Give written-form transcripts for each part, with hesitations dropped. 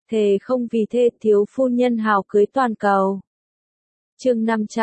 thề không vì thê thiếu phu nhân hào cưới toàn cầu. Chương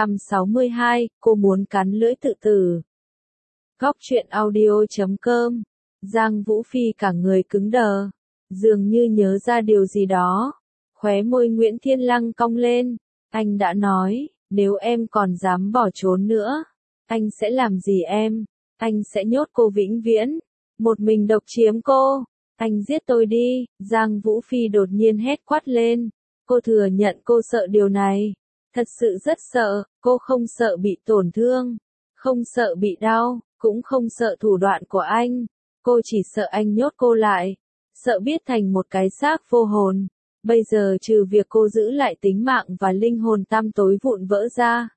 562, cô muốn cắn lưỡi tự tử. Góc truyện audio.com. Giang Vũ Phi cả người cứng đờ, dường như nhớ ra điều gì đó. Khóe môi Nguyễn Thiên Lăng cong lên, anh đã nói, nếu em còn dám bỏ trốn nữa, anh sẽ làm gì em? Anh sẽ nhốt cô vĩnh viễn, một mình độc chiếm cô. Anh giết tôi đi, Giang Vũ Phi đột nhiên hét quát lên. Cô thừa nhận cô sợ điều này. Thật sự rất sợ, cô không sợ bị tổn thương, không sợ bị đau, cũng không sợ thủ đoạn của anh. Cô chỉ sợ anh nhốt cô lại, sợ biết thành một cái xác vô hồn. Bây giờ trừ việc cô giữ lại tính mạng và linh hồn tăm tối vụn vỡ ra,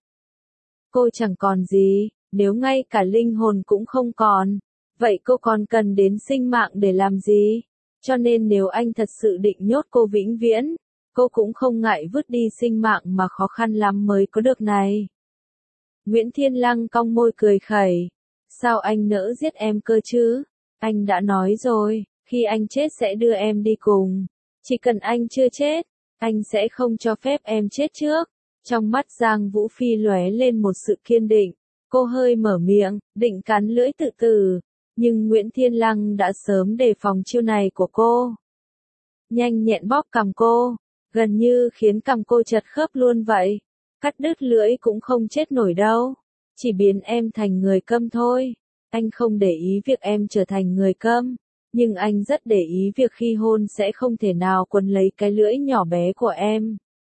cô chẳng còn gì. Nếu ngay cả linh hồn cũng không còn, vậy cô còn cần đến sinh mạng để làm gì? Cho nên nếu anh thật sự định nhốt cô vĩnh viễn, cô cũng không ngại vứt đi sinh mạng mà khó khăn lắm mới có được này. Nguyễn Thiên Lăng cong môi cười khẩy. Sao anh nỡ giết em cơ chứ? Anh đã nói rồi, khi anh chết sẽ đưa em đi cùng. Chỉ cần anh chưa chết, anh sẽ không cho phép em chết trước. Trong mắt Giang Vũ Phi lóe lên một sự kiên định. Cô hơi mở miệng, định cắn lưỡi tự tử. Nhưng Nguyễn Thiên Lăng đã sớm đề phòng chiêu này của cô. Nhanh nhẹn bóp cằm cô, gần như khiến cằm cô chật khớp luôn vậy. Cắt đứt lưỡi cũng không chết nổi đâu, chỉ biến em thành người câm thôi. Anh không để ý việc em trở thành người câm, nhưng anh rất để ý việc khi hôn sẽ không thể nào quấn lấy cái lưỡi nhỏ bé của em.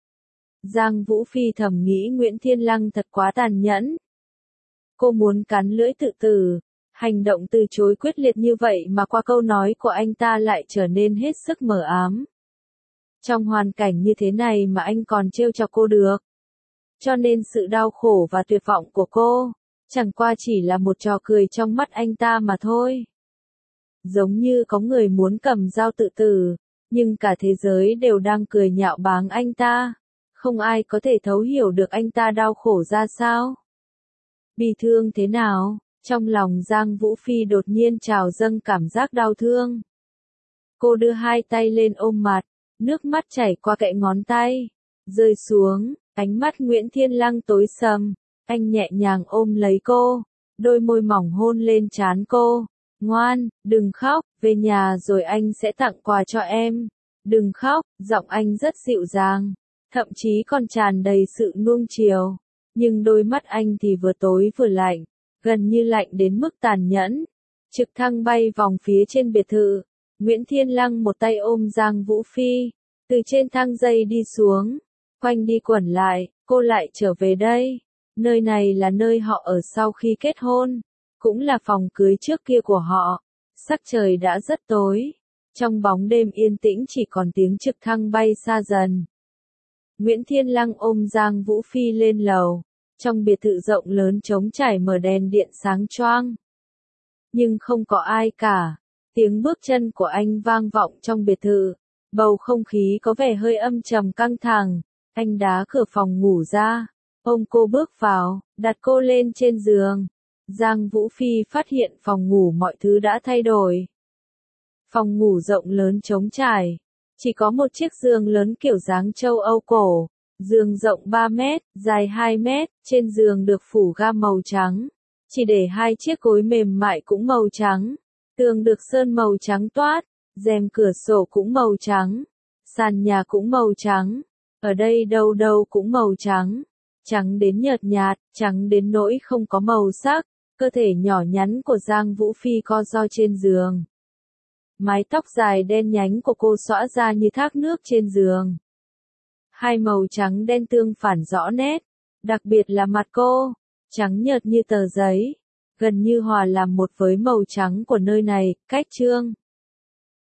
Giang Vũ Phi thầm nghĩ Nguyễn Thiên Lăng thật quá tàn nhẫn. Cô muốn cắn lưỡi tự tử, hành động từ chối quyết liệt như vậy mà qua câu nói của anh ta lại trở nên hết sức mờ ám. Trong hoàn cảnh như thế này mà anh còn trêu chọc cô được. Cho nên sự đau khổ và tuyệt vọng của cô, chẳng qua chỉ là một trò cười trong mắt anh ta mà thôi. Giống như có người muốn cầm dao tự tử, nhưng cả thế giới đều đang cười nhạo báng anh ta. Không ai có thể thấu hiểu được anh ta đau khổ ra sao. Bi thương thế nào, trong lòng Giang Vũ Phi đột nhiên trào dâng cảm giác đau thương. Cô đưa hai tay lên ôm mặt, nước mắt chảy qua kẽ ngón tay, rơi xuống, ánh mắt Nguyễn Thiên Lăng tối sầm, anh nhẹ nhàng ôm lấy cô, đôi môi mỏng hôn lên trán cô. Ngoan, đừng khóc, về nhà rồi anh sẽ tặng quà cho em. Đừng khóc, giọng anh rất dịu dàng, thậm chí còn tràn đầy sự nuông chiều. Nhưng đôi mắt anh thì vừa tối vừa lạnh, gần như lạnh đến mức tàn nhẫn. Trực thăng bay vòng phía trên biệt thự, Nguyễn Thiên Lăng một tay ôm Giang Vũ Phi, từ trên thang dây đi xuống, quanh đi quẩn lại, cô lại trở về đây. Nơi này là nơi họ ở sau khi kết hôn, cũng là phòng cưới trước kia của họ. Sắc trời đã rất tối, trong bóng đêm yên tĩnh chỉ còn tiếng trực thăng bay xa dần. Nguyễn Thiên Lăng ôm Giang Vũ Phi lên lầu, trong biệt thự rộng lớn trống trải mở đèn điện sáng choang. Nhưng không có ai cả, tiếng bước chân của anh vang vọng trong biệt thự, bầu không khí có vẻ hơi âm trầm căng thẳng. Anh đá cửa phòng ngủ ra, ôm cô bước vào, đặt cô lên trên giường. Giang Vũ Phi phát hiện phòng ngủ mọi thứ đã thay đổi. Phòng ngủ rộng lớn trống trải, chỉ có một chiếc giường lớn kiểu dáng châu Âu cổ, giường rộng 3 mét, dài 2 mét, trên giường được phủ ga màu trắng, chỉ để hai chiếc gối mềm mại cũng màu trắng, tường được sơn màu trắng toát, rèm cửa sổ cũng màu trắng, sàn nhà cũng màu trắng, ở đây đâu đâu cũng màu trắng, trắng đến nhợt nhạt, trắng đến nỗi không có màu sắc. Cơ thể nhỏ nhắn của Giang Vũ Phi co ro trên giường. Mái tóc dài đen nhánh của cô xõa ra như thác nước trên giường. Hai màu trắng đen tương phản rõ nét, đặc biệt là mặt cô, trắng nhợt như tờ giấy, gần như hòa làm một với màu trắng của nơi này. Cách chương